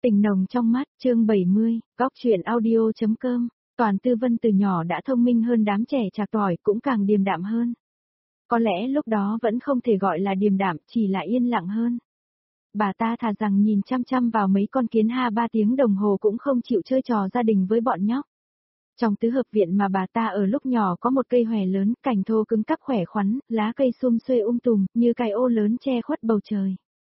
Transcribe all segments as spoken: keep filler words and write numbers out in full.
Tình nồng trong mắt, chương bảy mươi, góc truyện audio.com, Toàn Tư Vân từ nhỏ đã thông minh hơn đám trẻ trạc tỏi, cũng càng điềm đạm hơn. Có lẽ lúc đó vẫn không thể gọi là điềm đạm, chỉ là yên lặng hơn. Bà ta thà rằng nhìn chăm chăm vào mấy con kiến ha ba tiếng đồng hồ cũng không chịu chơi trò gia đình với bọn nhóc. Trong tứ hợp viện mà bà ta ở lúc nhỏ có một cây hòe lớn, cành thô cứng cắp khỏe khoắn, lá cây sum xuê um tùm, như cái ô lớn che khuất bầu trời.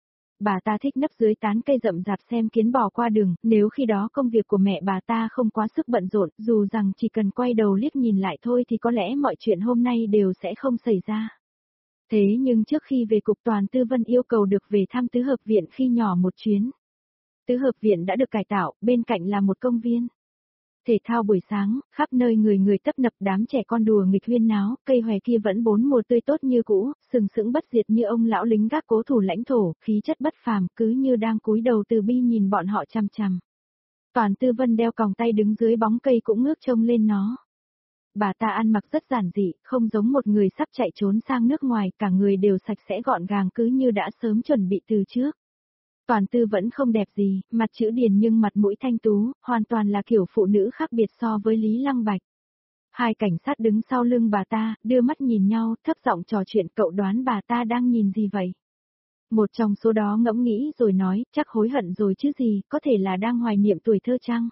Bà ta thích nấp dưới tán cây rậm rạp xem kiến bò qua đường, nếu khi đó công việc của mẹ bà ta không quá sức bận rộn, dù rằng chỉ cần quay đầu liếc nhìn lại thôi thì có lẽ mọi chuyện hôm nay đều sẽ không xảy ra. Thế nhưng trước khi về cục Toàn Tư Vân yêu cầu được về thăm tứ hợp viện khi nhỏ một chuyến. Tứ hợp viện đã được cải tạo, bên cạnh là một công viên. Thể thao buổi sáng, khắp nơi người người tấp nập, đám trẻ con đùa nghịch huyên náo, cây hòe kia vẫn bốn mùa tươi tốt như cũ, sừng sững bất diệt như ông lão lính gác cố thủ lãnh thổ, khí chất bất phàm, cứ như đang cúi đầu từ bi nhìn bọn họ chằm chằm. Toàn Tư Vân đeo còng tay đứng dưới bóng cây cũng ngước trông lên nó. Bà ta ăn mặc rất giản dị, không giống một người sắp chạy trốn sang nước ngoài, cả người đều sạch sẽ gọn gàng cứ như đã sớm chuẩn bị từ trước. Toàn Tư vẫn không đẹp gì, mặt chữ điền nhưng mặt mũi thanh tú, hoàn toàn là kiểu phụ nữ khác biệt so với Lý Lăng Bạch. Hai cảnh sát đứng sau lưng bà ta, đưa mắt nhìn nhau, thấp giọng trò chuyện, cậu đoán bà ta đang nhìn gì vậy? Một trong số đó ngẫm nghĩ rồi nói, chắc hối hận rồi chứ gì, có thể là đang hoài niệm tuổi thơ chăng?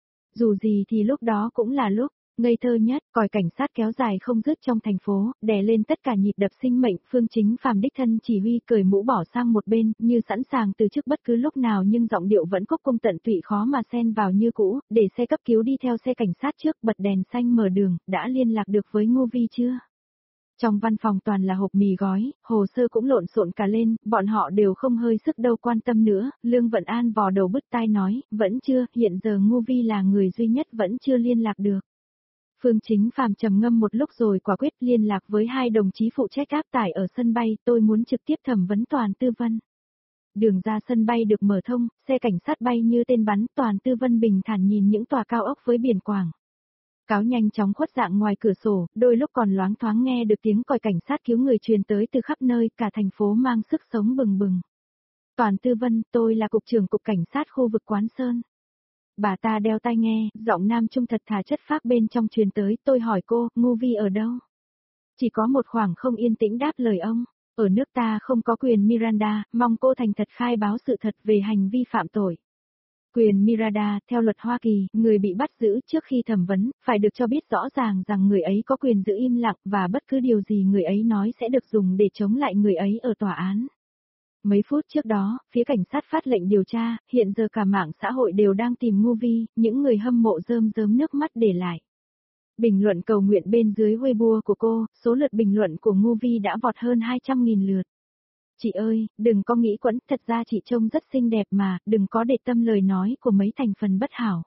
Dù gì thì lúc đó cũng là lúc ngây thơ nhất, còi cảnh sát kéo dài không dứt trong thành phố, đè lên tất cả nhịp đập sinh mệnh, Phương Chính Phàm đích thân chỉ huy cởi mũ bỏ sang một bên, như sẵn sàng từ chức bất cứ lúc nào, nhưng giọng điệu vẫn cúc cung tận tụy khó mà xen vào như cũ, để xe cấp cứu đi theo xe cảnh sát trước, bật đèn xanh mở đường, đã liên lạc được với Ngô Vi chưa? Trong văn phòng toàn là hộp mì gói, hồ sơ cũng lộn xộn cả lên, bọn họ đều không hơi sức đâu quan tâm nữa, Lương Vận An vò đầu bứt tai nói, vẫn chưa, hiện giờ Ngô Vi là người duy nhất vẫn chưa liên lạc được. Phương Chính Phàm trầm ngâm một lúc rồi quả quyết liên lạc với hai đồng chí phụ trách áp tải ở sân bay, tôi muốn trực tiếp thẩm vấn Toàn Tư Vân. Đường ra sân bay được mở thông, xe cảnh sát bay như tên bắn, Toàn Tư Vân bình thản nhìn những tòa cao ốc với biển quảng cáo nhanh chóng khuất dạng ngoài cửa sổ, đôi lúc còn loáng thoáng nghe được tiếng còi cảnh sát cứu người truyền tới từ khắp nơi, cả thành phố mang sức sống bừng bừng. Toàn Tư Vân, tôi là cục trưởng cục cảnh sát khu vực Quán Sơn. Bà ta đeo tai nghe, giọng nam trung thật thà chất phác bên trong truyền tới, tôi hỏi cô, Ngô Vi ở đâu? Chỉ có một khoảng không yên tĩnh đáp lời ông, ở nước ta không có quyền Miranda, mong cô thành thật khai báo sự thật về hành vi phạm tội. Quyền Miranda, theo luật Hoa Kỳ, người bị bắt giữ trước khi thẩm vấn, phải được cho biết rõ ràng rằng người ấy có quyền giữ im lặng và bất cứ điều gì người ấy nói sẽ được dùng để chống lại người ấy ở tòa án. Mấy phút trước đó, phía cảnh sát phát lệnh điều tra, hiện giờ cả mạng xã hội đều đang tìm Ngô Vi, những người hâm mộ rơm rớm nước mắt để lại. Bình luận cầu nguyện bên dưới Weibo của cô, số lượt bình luận của Ngô Vi đã vọt hơn hai trăm nghìn lượt. Chị ơi, đừng có nghĩ quẫn, thật ra chị trông rất xinh đẹp mà, đừng có để tâm lời nói của mấy thành phần bất hảo.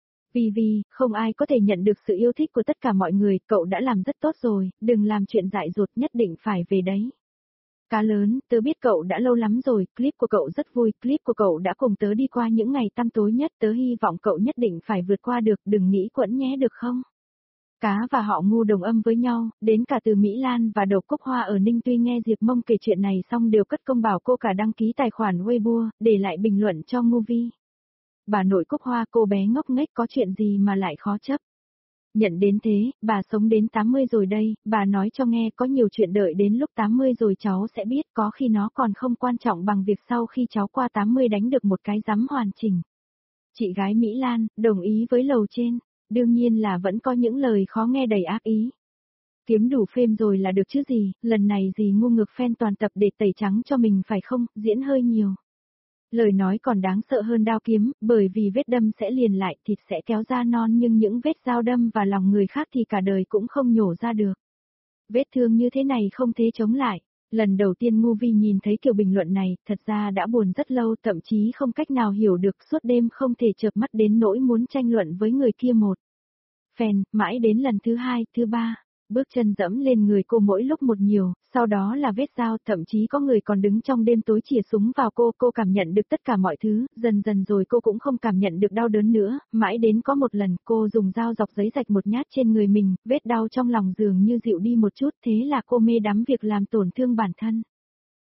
Vì vì, không ai có thể nhận được sự yêu thích của tất cả mọi người, cậu đã làm rất tốt rồi, đừng làm chuyện dại dột, nhất định phải về đấy. Cá lớn, tớ biết cậu đã lâu lắm rồi, clip của cậu rất vui, clip của cậu đã cùng tớ đi qua những ngày tăm tối nhất, tớ hy vọng cậu nhất định phải vượt qua được, đừng nghĩ quẫn nhé được không? Cá và họ ngu đồng âm với nhau, đến cả từ Mỹ Lan và Đậu Cúc Hoa ở Ninh Tuy nghe Diệp Mông kể chuyện này xong đều cất công bảo cô cả đăng ký tài khoản Weibo, để lại bình luận cho Ngô Vi. Bà nội Cúc Hoa, cô bé ngốc nghếch, có chuyện gì mà lại khó chấp? Nhận đến thế, bà sống đến tám mươi rồi đây, bà nói cho nghe có nhiều chuyện đợi đến lúc tám mươi rồi cháu sẽ biết, có khi nó còn không quan trọng bằng việc sau khi cháu qua tám mươi đánh được một cái rắm hoàn chỉnh. Chị gái Mỹ Lan, đồng ý với lầu trên, đương nhiên là vẫn có những lời khó nghe đầy ác ý. Kiếm đủ phêm rồi là được chứ gì, lần này gì ngu ngược fan toàn tập để tẩy trắng cho mình phải không, diễn hơi nhiều. Lời nói còn đáng sợ hơn đao kiếm, bởi vì vết đâm sẽ liền lại, thịt sẽ kéo ra non, nhưng những vết dao đâm vào lòng người khác thì cả đời cũng không nhổ ra được. Vết thương như thế này không thể chống lại. Lần đầu tiên Ngô Vi nhìn thấy kiểu bình luận này, thật ra đã buồn rất lâu, thậm chí không cách nào hiểu được, suốt đêm không thể chợp mắt đến nỗi muốn tranh luận với người kia một phen, mãi đến lần thứ hai, thứ ba. Bước chân dẫm lên người cô mỗi lúc một nhiều, sau đó là vết dao, thậm chí có người còn đứng trong đêm tối chĩa súng vào cô, cô cảm nhận được tất cả mọi thứ, dần dần rồi cô cũng không cảm nhận được đau đớn nữa, mãi đến có một lần cô dùng dao dọc giấy rạch một nhát trên người mình, vết đau trong lòng dường như dịu đi một chút, thế là cô mê đắm việc làm tổn thương bản thân.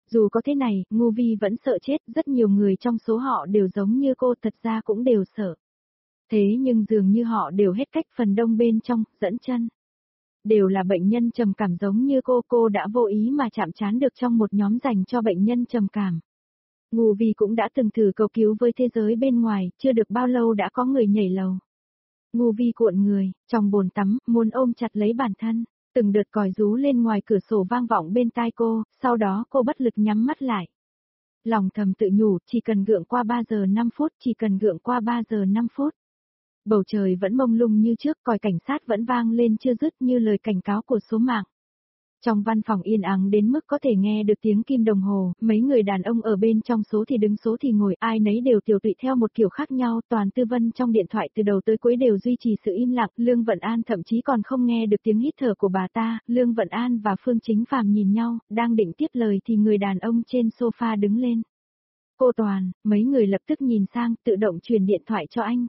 Dù có thế này, Ngô Vi vẫn sợ chết, rất nhiều người trong số họ đều giống như cô, thật ra cũng đều sợ. Thế nhưng dường như họ đều hết cách, phần đông bên trong, dẫn chân. Đều là bệnh nhân trầm cảm giống như cô, cô đã vô ý mà chạm trán được trong một nhóm dành cho bệnh nhân trầm cảm. Ngô Vi cũng đã từng thử cầu cứu với thế giới bên ngoài, chưa được bao lâu đã có người nhảy lầu. Ngô Vi cuộn người, trong bồn tắm, muốn ôm chặt lấy bản thân, từng đợt còi rú lên ngoài cửa sổ vang vọng bên tai cô, sau đó cô bất lực nhắm mắt lại. Lòng thầm tự nhủ, chỉ cần gượng qua ba giờ năm phút, chỉ cần gượng qua ba giờ năm phút. Bầu trời vẫn mông lung như trước, còi cảnh sát vẫn vang lên chưa dứt như lời cảnh cáo của số mạng. Trong văn phòng yên ắng đến mức có thể nghe được tiếng kim đồng hồ, mấy người đàn ông ở bên trong số thì đứng số thì ngồi, ai nấy đều tiểu tụy theo một kiểu khác nhau, Toàn Tư Vân trong điện thoại từ đầu tới cuối đều duy trì sự im lặng, Lương Vận An thậm chí còn không nghe được tiếng hít thở của bà ta, Lương Vận An và Phương Chính Phàm nhìn nhau, đang định tiếp lời thì người đàn ông trên sofa đứng lên. Cô Toàn, mấy người lập tức nhìn sang, tự động truyền điện thoại cho anh.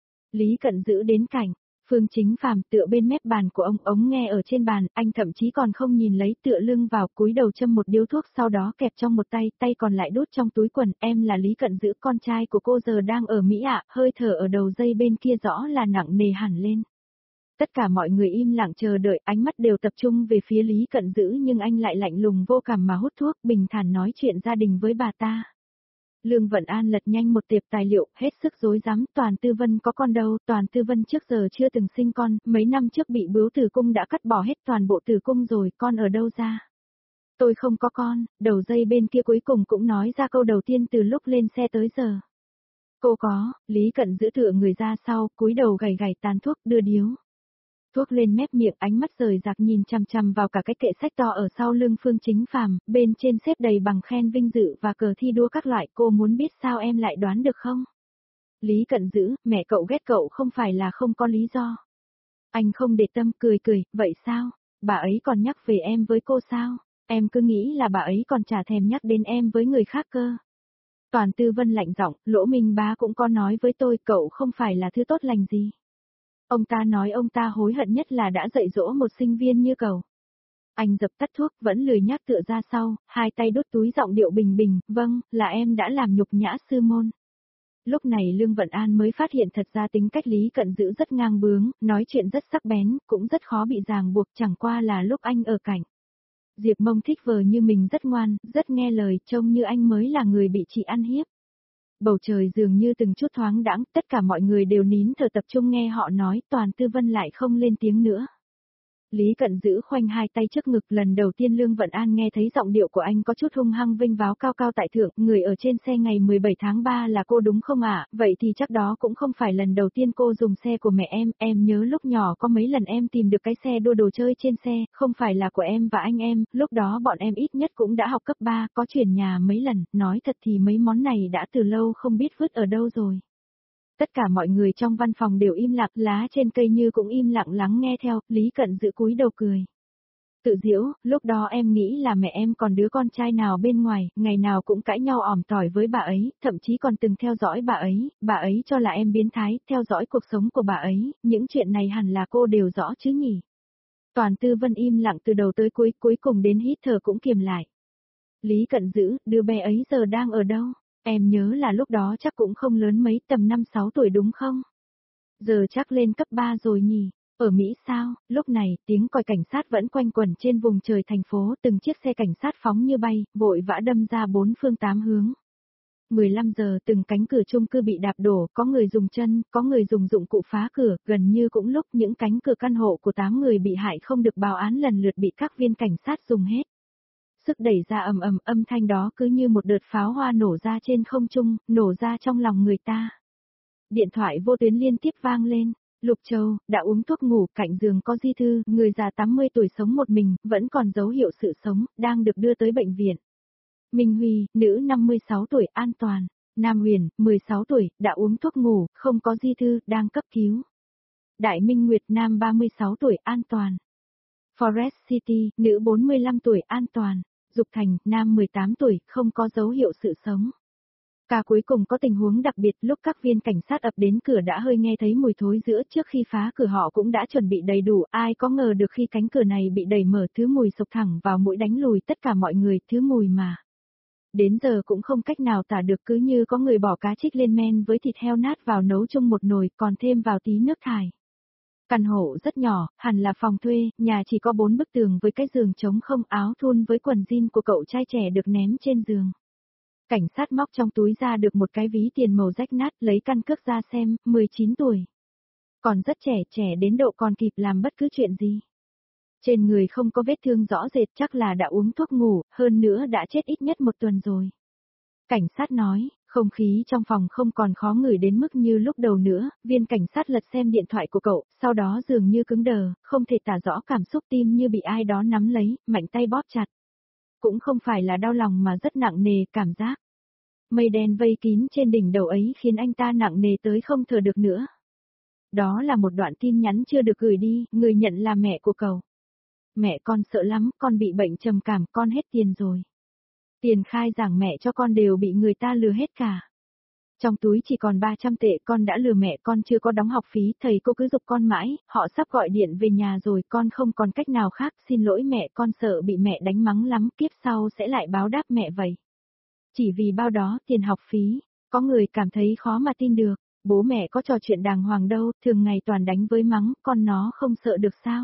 Lý Cận giữ đến cạnh. Phương Chính Phàm tựa bên mép bàn của ông, ống nghe ở trên bàn, anh thậm chí còn không nhìn lấy, tựa lưng vào, cúi đầu châm một điếu thuốc, sau đó kẹp trong một tay, tay còn lại đút trong túi quần. Em là Lý Cận giữ, con trai của cô giờ đang ở Mỹ ạ, hơi thở ở đầu dây bên kia rõ là nặng nề hẳn lên. Tất cả mọi người im lặng chờ đợi, ánh mắt đều tập trung về phía Lý Cận giữ, nhưng anh lại lạnh lùng vô cảm mà hút thuốc, bình thản nói chuyện gia đình với bà ta. Lương Vận An lật nhanh một tiệp tài liệu, hết sức rối rắm, Toàn Tư Vân có con đâu, Toàn Tư Vân trước giờ chưa từng sinh con, mấy năm trước bị bướu tử cung đã cắt bỏ hết toàn bộ tử cung rồi, con ở đâu ra? Tôi không có con, đầu dây bên kia cuối cùng cũng nói ra câu đầu tiên từ lúc lên xe tới giờ. Cô có, Lý Cận giữ tựa người ra sau, cúi đầu gảy gảy tàn thuốc, đưa điếu. Thuốc lên mép miệng, ánh mắt rời rạc nhìn chằm chằm vào cả cái kệ sách to ở sau lưng Phương Chính Phàm, bên trên xếp đầy bằng khen vinh dự và cờ thi đua các loại, cô muốn biết sao em lại đoán được không? Lý Cận giữ, mẹ cậu ghét cậu không phải là không có lý do. Anh không để tâm, cười cười, vậy sao? Bà ấy còn nhắc về em với cô sao? Em cứ nghĩ là bà ấy còn chả thèm nhắc đến em với người khác cơ. Toàn Tư Vân lạnh giọng, Lỗ Minh Bá cũng có nói với tôi, cậu không phải là thứ tốt lành gì. Ông ta nói ông ta hối hận nhất là đã dạy dỗ một sinh viên như cậu. Anh dập tắt thuốc, vẫn lười nhác tựa ra sau, hai tay đút túi giọng điệu bình bình, vâng, là em đã làm nhục nhã sư môn. Lúc này Lương Vận An mới phát hiện thật ra tính cách Lý Cận giữ rất ngang bướng, nói chuyện rất sắc bén, cũng rất khó bị ràng buộc, chẳng qua là lúc anh ở cạnh. Diệp Mông thích vờ như mình rất ngoan, rất nghe lời, trông như anh mới là người bị chị ăn hiếp. Bầu trời dường như từng chút thoáng đãng, tất cả mọi người đều nín thở tập trung nghe họ nói, Toàn Tư Vân lại không lên tiếng nữa. Lý Cận giữ khoanh hai tay trước ngực, lần đầu tiên Lương Vận An nghe thấy giọng điệu của anh có chút hung hăng vinh váo cao cao tại thượng, người ở trên xe ngày mười bảy tháng ba là cô đúng không ạ? Vậy thì chắc đó cũng không phải lần đầu tiên cô dùng xe của mẹ em, em nhớ lúc nhỏ có mấy lần em tìm được cái xe đua đồ chơi trên xe, không phải là của em và anh em, lúc đó bọn em ít nhất cũng đã học cấp ba, có chuyển nhà mấy lần, nói thật thì mấy món này đã từ lâu không biết vứt ở đâu rồi. Tất cả mọi người trong văn phòng đều im lặng, lá trên cây như cũng im lặng lắng nghe theo, Lý Cận giữ cúi đầu cười. Tự diễu, lúc đó em nghĩ là mẹ em còn đứa con trai nào bên ngoài, ngày nào cũng cãi nhau ỏm tỏi với bà ấy, thậm chí còn từng theo dõi bà ấy, bà ấy cho là em biến thái, theo dõi cuộc sống của bà ấy, những chuyện này hẳn là cô đều rõ chứ nhỉ. Toàn Tư Vân im lặng từ đầu tới cuối, cuối cùng đến hít thở cũng kiềm lại. Lý Cận giữ, đứa bé ấy giờ đang ở đâu? Em nhớ là lúc đó chắc cũng không lớn mấy, tầm năm sáu tuổi đúng không? Giờ chắc lên cấp ba rồi nhỉ? Ở Mỹ sao? Lúc này, tiếng còi cảnh sát vẫn quanh quẩn trên vùng trời thành phố, từng chiếc xe cảnh sát phóng như bay, vội vã đâm ra bốn phương tám hướng. mười lăm giờ từng cánh cửa chung cư bị đạp đổ, có người dùng chân, có người dùng dụng cụ phá cửa, gần như cũng lúc những cánh cửa căn hộ của tám người bị hại không được báo án lần lượt bị các viên cảnh sát dùng hết. Sức đẩy ra ầm ầm, âm thanh đó cứ như một đợt pháo hoa nổ ra trên không trung, nổ ra trong lòng người ta. Điện thoại vô tuyến liên tiếp vang lên. Lục Châu, đã uống thuốc ngủ, cạnh giường có Di Thư, người già tám mươi tuổi sống một mình, vẫn còn dấu hiệu sự sống, đang được đưa tới bệnh viện. Minh Huy, nữ năm mươi sáu tuổi, an toàn. Nam Huyền, mười sáu tuổi, đã uống thuốc ngủ, không có Di Thư, đang cấp cứu. Đại Minh Nguyệt, nam ba mươi sáu tuổi, an toàn. Forest City, nữ bốn mươi lăm tuổi, an toàn. Dục Thành, nam mười tám tuổi, không có dấu hiệu sự sống. Cả cuối cùng có tình huống đặc biệt, lúc các viên cảnh sát ập đến cửa đã hơi nghe thấy mùi thối giữa, trước khi phá cửa họ cũng đã chuẩn bị đầy đủ, ai có ngờ được khi cánh cửa này bị đẩy mở, thứ mùi sộc thẳng vào mũi đánh lùi tất cả mọi người, thứ mùi mà Đến giờ cũng không cách nào tả được, cứ như có người bỏ cá trích lên men với thịt heo nát vào nấu chung một nồi, còn thêm vào tí nước thải. Căn hộ rất nhỏ, hẳn là phòng thuê, nhà chỉ có bốn bức tường với cái giường trống không, áo thun với quần jean của cậu trai trẻ được ném trên giường. Cảnh sát móc trong túi ra được một cái ví tiền màu rách nát, lấy căn cước ra xem, mười chín tuổi. Còn rất trẻ, trẻ đến độ còn kịp làm bất cứ chuyện gì. Trên người không có vết thương rõ rệt, chắc là đã uống thuốc ngủ, hơn nữa đã chết ít nhất một tuần rồi. Cảnh sát nói, không khí trong phòng không còn khó ngửi đến mức như lúc đầu nữa, viên cảnh sát lật xem điện thoại của cậu, sau đó dường như cứng đờ, không thể tả rõ cảm xúc, tim như bị ai đó nắm lấy, mạnh tay bóp chặt. Cũng không phải là đau lòng mà rất nặng nề, cảm giác. Mây đen vây kín trên đỉnh đầu ấy khiến anh ta nặng nề tới không thở được nữa. Đó là một đoạn tin nhắn chưa được gửi đi, người nhận là mẹ của cậu. Mẹ con sợ lắm, con bị bệnh trầm cảm, con hết tiền rồi. Tiền khai giảng mẹ cho con đều bị người ta lừa hết cả. Trong túi chỉ còn ba trăm tệ, con đã lừa mẹ, con chưa có đóng học phí, thầy cô cứ giục con mãi, họ sắp gọi điện về nhà rồi, con không còn cách nào khác, xin lỗi mẹ, con sợ bị mẹ đánh mắng lắm, kiếp sau sẽ lại báo đáp mẹ vậy. Chỉ vì bao đó, tiền học phí, có người cảm thấy khó mà tin được, bố mẹ có trò chuyện đàng hoàng đâu, thường ngày toàn đánh với mắng, con nó không sợ được sao?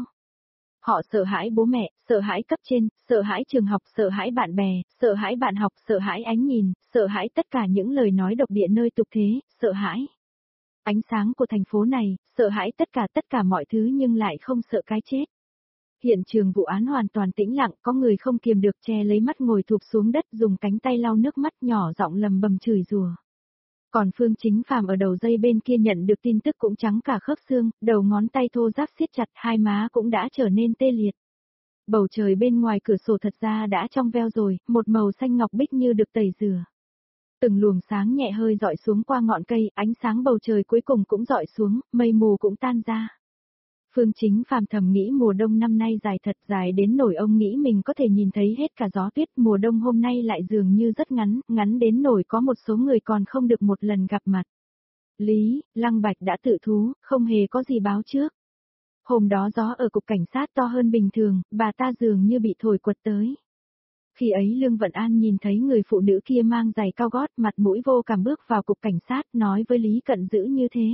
Họ sợ hãi bố mẹ, sợ hãi cấp trên, sợ hãi trường học, sợ hãi bạn bè, sợ hãi bạn học, sợ hãi ánh nhìn, sợ hãi tất cả những lời nói độc địa nơi tục thế, sợ hãi ánh sáng của thành phố này, sợ hãi tất cả tất cả mọi thứ nhưng lại không sợ cái chết. Hiện trường vụ án hoàn toàn tĩnh lặng, có người không kiềm được che lấy mắt ngồi thụp xuống đất dùng cánh tay lau nước mắt nhỏ giọng lầm bầm chửi rủa. Còn Phương Chính Phàm ở đầu dây bên kia nhận được tin tức cũng trắng cả khớp xương, đầu ngón tay thô ráp siết chặt, hai má cũng đã trở nên tê liệt. Bầu trời bên ngoài cửa sổ thật ra đã trong veo rồi, một màu xanh ngọc bích như được tẩy rửa. Từng luồng sáng nhẹ hơi dọi xuống qua ngọn cây, ánh sáng bầu trời cuối cùng cũng dọi xuống, mây mù cũng tan ra. Phương Chính Phàm thầm nghĩ mùa đông năm nay dài thật, dài đến nổi ông nghĩ mình có thể nhìn thấy hết cả gió tuyết, mùa đông hôm nay lại dường như rất ngắn, ngắn đến nổi có một số người còn không được một lần gặp mặt. Lý, Lăng Bạch đã tự thú, không hề có gì báo trước. Hôm đó gió ở cục cảnh sát to hơn bình thường, bà ta dường như bị thổi quật tới. Khi ấy Lương Vận An nhìn thấy người phụ nữ kia mang giày cao gót, mặt mũi vô cảm bước vào cục cảnh sát, nói với Lý Cận Dữ như thế.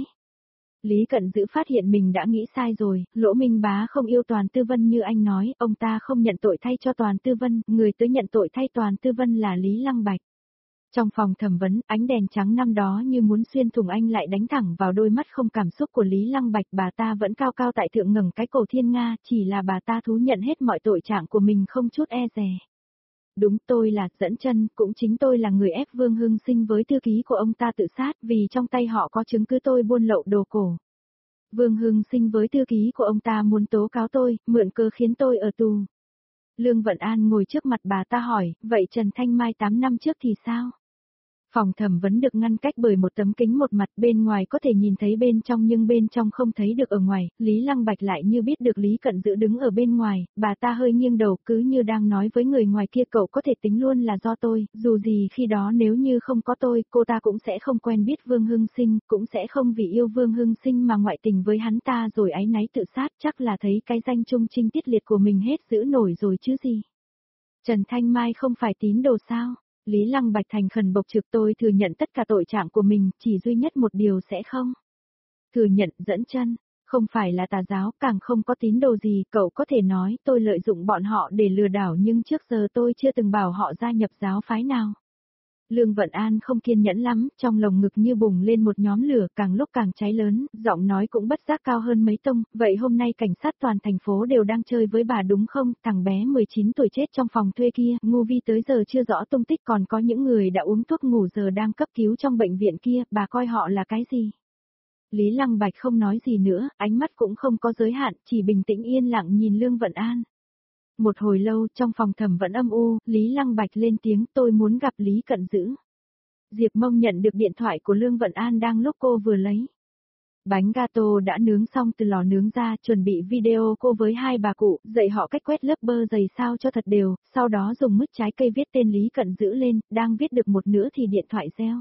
Lý Cận Dữ phát hiện mình đã nghĩ sai rồi, Lỗ Minh Bá không yêu Toàn Tư Vân như anh nói, ông ta không nhận tội thay cho Toàn Tư Vân, người tới nhận tội thay Toàn Tư Vân là Lý Lăng Bạch. Trong phòng thẩm vấn, ánh đèn trắng năm đó như muốn xuyên thủng anh lại đánh thẳng vào đôi mắt không cảm xúc của Lý Lăng Bạch, bà ta vẫn cao cao tại thượng ngẩng cái cổ thiên nga, chỉ là bà ta thú nhận hết mọi tội trạng của mình không chút e dè. Đúng, tôi là Dẫn Chân, cũng chính tôi là người ép Vương Hưng Sinh với thư ký của ông ta tự sát vì trong tay họ có chứng cứ tôi buôn lậu đồ cổ. Vương Hưng Sinh với thư ký của ông ta muốn tố cáo tôi, mượn cơ khiến tôi ở tù. Lương Vận An ngồi trước mặt bà ta hỏi, vậy Trần Thanh Mai tám năm trước thì sao? Phòng thẩm vấn được ngăn cách bởi một tấm kính một mặt, bên ngoài có thể nhìn thấy bên trong nhưng bên trong không thấy được ở ngoài, Lý Lăng Bạch lại như biết được Lý Cận Dữ đứng ở bên ngoài, bà ta hơi nghiêng đầu cứ như đang nói với người ngoài kia, cậu có thể tính luôn là do tôi, dù gì khi đó nếu như không có tôi, cô ta cũng sẽ không quen biết Vương Hưng Sinh, cũng sẽ không vì yêu Vương Hưng Sinh mà ngoại tình với hắn ta rồi áy náy tự sát, chắc là thấy cái danh trung trinh tiết liệt của mình hết giữ nổi rồi chứ gì. Trần Thanh Mai không phải tín đồ sao? Lý Lăng Bạch thành khẩn bộc trực, tôi thừa nhận tất cả tội trạng của mình, chỉ duy nhất một điều sẽ không. Thừa nhận. Dẫn Chân, không phải là tà giáo, càng không có tín đồ gì, cậu có thể nói tôi lợi dụng bọn họ để lừa đảo nhưng trước giờ tôi chưa từng bảo họ gia nhập giáo phái nào. Lương Vận An không kiên nhẫn lắm, trong lồng ngực như bùng lên một nhóm lửa, càng lúc càng cháy lớn, giọng nói cũng bất giác cao hơn mấy tông, vậy hôm nay cảnh sát toàn thành phố đều đang chơi với bà đúng không, thằng bé mười chín tuổi chết trong phòng thuê kia, ngu vi tới giờ chưa rõ tung tích, còn có những người đã uống thuốc ngủ giờ đang cấp cứu trong bệnh viện kia, bà coi họ là cái gì? Lý Lăng Bạch không nói gì nữa, ánh mắt cũng không có giới hạn, chỉ bình tĩnh yên lặng nhìn Lương Vận An. Một hồi lâu, trong phòng thẩm vẫn âm u, Lý Lăng Bạch lên tiếng, tôi muốn gặp Lý Cận Dữ. Diệp Mông nhận được điện thoại của Lương Vận An đang lúc cô vừa lấy. Bánh gato đã nướng xong từ lò nướng ra, chuẩn bị video cô với hai bà cụ, dạy họ cách quét lớp bơ dày sao cho thật đều, sau đó dùng mứt trái cây viết tên Lý Cận Dữ lên, đang viết được một nửa thì điện thoại reo.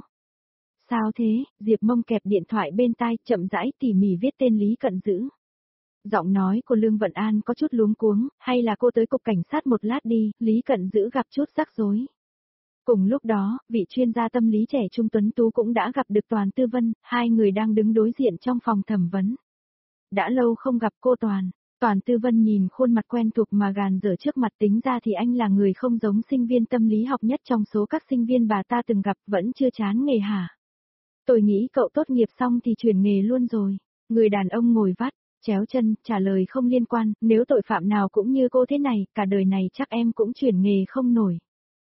Sao thế? Diệp Mông kẹp điện thoại bên tai, chậm rãi tỉ mỉ viết tên Lý Cận Dữ. Giọng nói của Lương Vận An có chút luống cuống, hay là cô tới cục cảnh sát một lát đi, Lý Cận Dữ gặp chút rắc rối. Cùng lúc đó, vị chuyên gia tâm lý trẻ Trung Tuấn Tú cũng đã gặp được Toàn Tư Vân, hai người đang đứng đối diện trong phòng thẩm vấn. Đã lâu không gặp cô Toàn. Toàn Tư Vân nhìn khuôn mặt quen thuộc mà gàn dở trước mặt, tính ra thì anh là người không giống sinh viên tâm lý học nhất trong số các sinh viên bà ta từng gặp, vẫn chưa chán nghề hả? Tôi nghĩ cậu tốt nghiệp xong thì chuyển nghề luôn rồi. Người đàn ông ngồi vắt, chéo chân, trả lời không liên quan, nếu tội phạm nào cũng như cô thế này, cả đời này chắc em cũng chuyển nghề không nổi.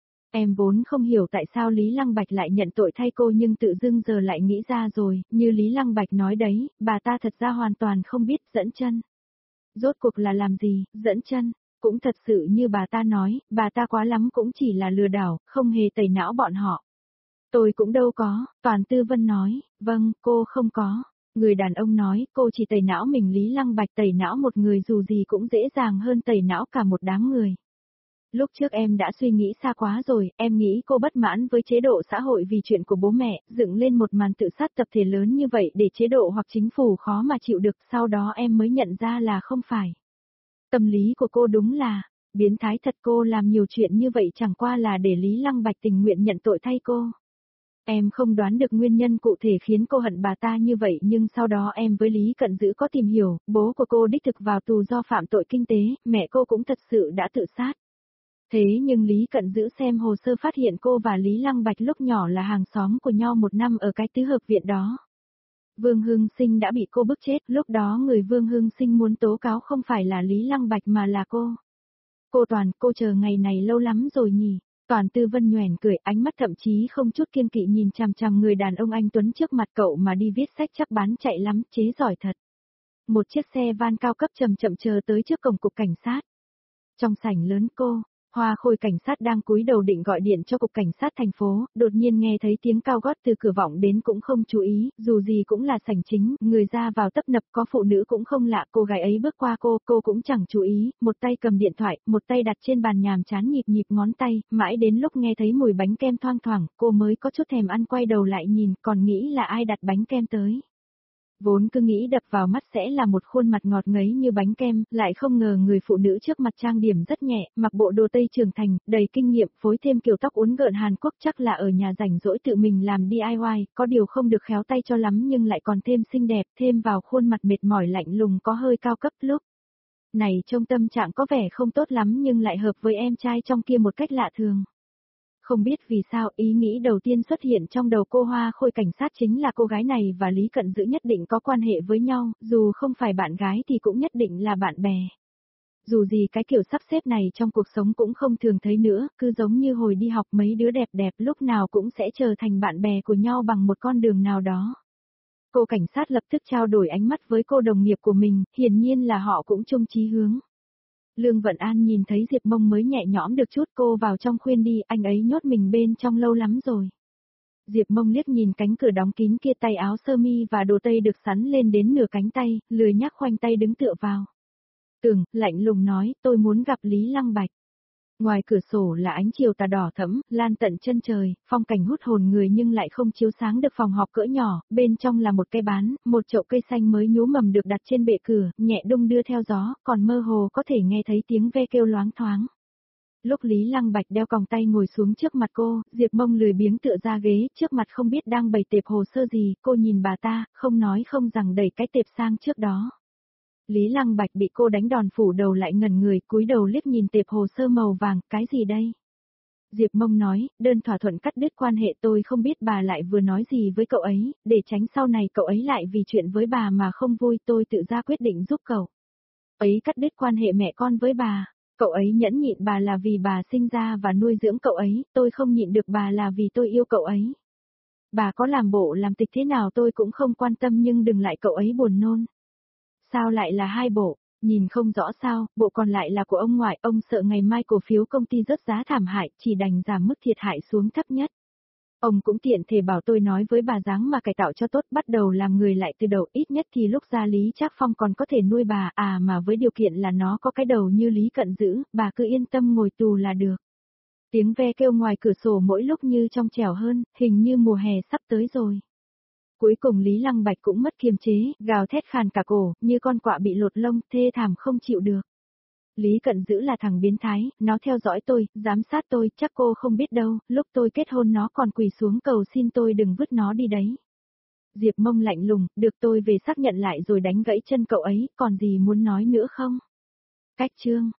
Em vốn không hiểu tại sao Lý Lăng Bạch lại nhận tội thay cô, nhưng tự dưng giờ lại nghĩ ra rồi, như Lý Lăng Bạch nói đấy, bà ta thật ra hoàn toàn không biết dẫn chân. Rốt cuộc là làm gì, dẫn chân, cũng thật sự như bà ta nói, bà ta quá lắm cũng chỉ là lừa đảo, không hề tẩy não bọn họ. Tôi cũng đâu có, Toàn Tư Vân nói, vâng, cô không có. Người đàn ông nói, cô chỉ tẩy não mình. Lý Lăng Bạch tẩy não một người dù gì cũng dễ dàng hơn tẩy não cả một đám người. Lúc trước em đã suy nghĩ xa quá rồi, em nghĩ cô bất mãn với chế độ xã hội vì chuyện của bố mẹ, dựng lên một màn tự sát tập thể lớn như vậy để chế độ hoặc chính phủ khó mà chịu được, sau đó em mới nhận ra là không phải. Tâm lý của cô đúng là biến thái thật, cô làm nhiều chuyện như vậy chẳng qua là để Lý Lăng Bạch tình nguyện nhận tội thay cô. Em không đoán được nguyên nhân cụ thể khiến cô hận bà ta như vậy, nhưng sau đó em với Lý Cận Dữ có tìm hiểu, bố của cô đích thực vào tù do phạm tội kinh tế, mẹ cô cũng thật sự đã tự sát. Thế nhưng Lý Cận Dữ xem hồ sơ phát hiện cô và Lý Lăng Bạch lúc nhỏ là hàng xóm của nhau một năm ở cái tứ hợp viện đó. Vương Hưng Sinh đã bị cô bức chết, lúc đó người Vương Hưng Sinh muốn tố cáo không phải là Lý Lăng Bạch mà là cô. Cô Toàn, cô chờ ngày này lâu lắm rồi nhỉ? Toàn Tư Vân nhoẻn cười, ánh mắt thậm chí không chút kiêng kỵ nhìn chằm chằm người đàn ông anh tuấn trước mặt, cậu mà đi viết sách chắc bán chạy lắm, chế giỏi thật. Một chiếc xe van cao cấp chậm chậm chờ tới trước cổng cục cảnh sát. Trong sảnh lớn cô, Hoa Khôi cảnh sát đang cúi đầu định gọi điện cho cục cảnh sát thành phố, đột nhiên nghe thấy tiếng cao gót từ cửa vọng đến cũng không chú ý, dù gì cũng là sảnh chính, người ra vào tấp nập, có phụ nữ cũng không lạ, cô gái ấy bước qua cô, cô cũng chẳng chú ý, một tay cầm điện thoại, một tay đặt trên bàn nhàm chán nhịp nhịp ngón tay, mãi đến lúc nghe thấy mùi bánh kem thoang thoảng, cô mới có chút thèm ăn, quay đầu lại nhìn, còn nghĩ là ai đặt bánh kem tới. Vốn cứ nghĩ đập vào mắt sẽ là một khuôn mặt ngọt ngấy như bánh kem, lại không ngờ người phụ nữ trước mặt trang điểm rất nhẹ, mặc bộ đồ tây trưởng thành, đầy kinh nghiệm, phối thêm kiểu tóc uốn gợn Hàn Quốc, chắc là ở nhà rảnh rỗi tự mình làm đê i goát, có điều không được khéo tay cho lắm nhưng lại còn thêm xinh đẹp, thêm vào khuôn mặt mệt mỏi lạnh lùng có hơi cao cấp lúc. Này trông tâm trạng có vẻ không tốt lắm nhưng lại hợp với em trai trong kia một cách lạ thường. Không biết vì sao ý nghĩ đầu tiên xuất hiện trong đầu cô Hoa Khôi cảnh sát chính là cô gái này và Lý Cận Dữ nhất định có quan hệ với nhau, dù không phải bạn gái thì cũng nhất định là bạn bè. Dù gì cái kiểu sắp xếp này trong cuộc sống cũng không thường thấy nữa, cứ giống như hồi đi học mấy đứa đẹp đẹp lúc nào cũng sẽ trở thành bạn bè của nhau bằng một con đường nào đó. Cô cảnh sát lập tức trao đổi ánh mắt với cô đồng nghiệp của mình, hiển nhiên là họ cũng chung chí hướng. Lương Vận An nhìn thấy Diệp Mông mới nhẹ nhõm được chút, cô vào trong khuyên đi, anh ấy nhốt mình bên trong lâu lắm rồi. Diệp Mông liếc nhìn cánh cửa đóng kín kia, tay áo sơ mi và đồ tây được sắn lên đến nửa cánh tay, lười nhác khoanh tay đứng tựa vào tường, lạnh lùng nói, tôi muốn gặp Lý Lăng Bạch. Ngoài cửa sổ là ánh chiều tà đỏ thẫm, lan tận chân trời, phong cảnh hút hồn người nhưng lại không chiếu sáng được phòng họp cỡ nhỏ, bên trong là một cây bán, một chậu cây xanh mới nhú mầm được đặt trên bệ cửa, nhẹ đung đưa theo gió, còn mơ hồ có thể nghe thấy tiếng ve kêu loáng thoáng. Lúc Lý Lăng Bạch đeo còng tay ngồi xuống trước mặt cô, Diệp Mông lười biếng tựa ra ghế, trước mặt không biết đang bày tệp hồ sơ gì, cô nhìn bà ta, không nói không rằng đẩy cái tệp sang trước đó. Lý Lăng Bạch bị cô đánh đòn phủ đầu lại ngẩn người, cúi đầu liếc nhìn tệp hồ sơ màu vàng, cái gì đây? Diệp Mông nói, đơn thỏa thuận cắt đứt quan hệ, tôi không biết bà lại vừa nói gì với cậu ấy, để tránh sau này cậu ấy lại vì chuyện với bà mà không vui, tôi tự ra quyết định giúp cậu ấy cắt đứt quan hệ mẹ con với bà. Cậu ấy nhẫn nhịn bà là vì bà sinh ra và nuôi dưỡng cậu ấy, tôi không nhịn được bà là vì tôi yêu cậu ấy. Bà có làm bộ làm tịch thế nào tôi cũng không quan tâm nhưng đừng lại cậu ấy buồn nôn. Sao lại là hai bộ, nhìn không rõ sao, bộ còn lại là của ông ngoại, ông sợ ngày mai cổ phiếu công ty rớt giá thảm hại, chỉ đành giảm mức thiệt hại xuống thấp nhất. Ông cũng tiện thể bảo tôi nói với bà dáng mà cải tạo cho tốt, bắt đầu làm người lại từ đầu, ít nhất thì lúc ra Lý Trác Phong còn có thể nuôi bà, à mà với điều kiện là nó có cái đầu như Lý Cận Dữ, bà cứ yên tâm ngồi tù là được. Tiếng ve kêu ngoài cửa sổ mỗi lúc như trong trẻo hơn, hình như mùa hè sắp tới rồi. Cuối cùng Lý Lăng Bạch cũng mất kiềm chế, gào thét khàn cả cổ, như con quạ bị lột lông, thê thảm không chịu được. Lý Cận Dữ là thằng biến thái, nó theo dõi tôi, giám sát tôi, chắc cô không biết đâu, lúc tôi kết hôn nó còn quỳ xuống cầu xin tôi đừng vứt nó đi đấy. Diệp Mông lạnh lùng, được tôi về xác nhận lại rồi đánh gãy chân cậu ấy, còn gì muốn nói nữa không? Cách chương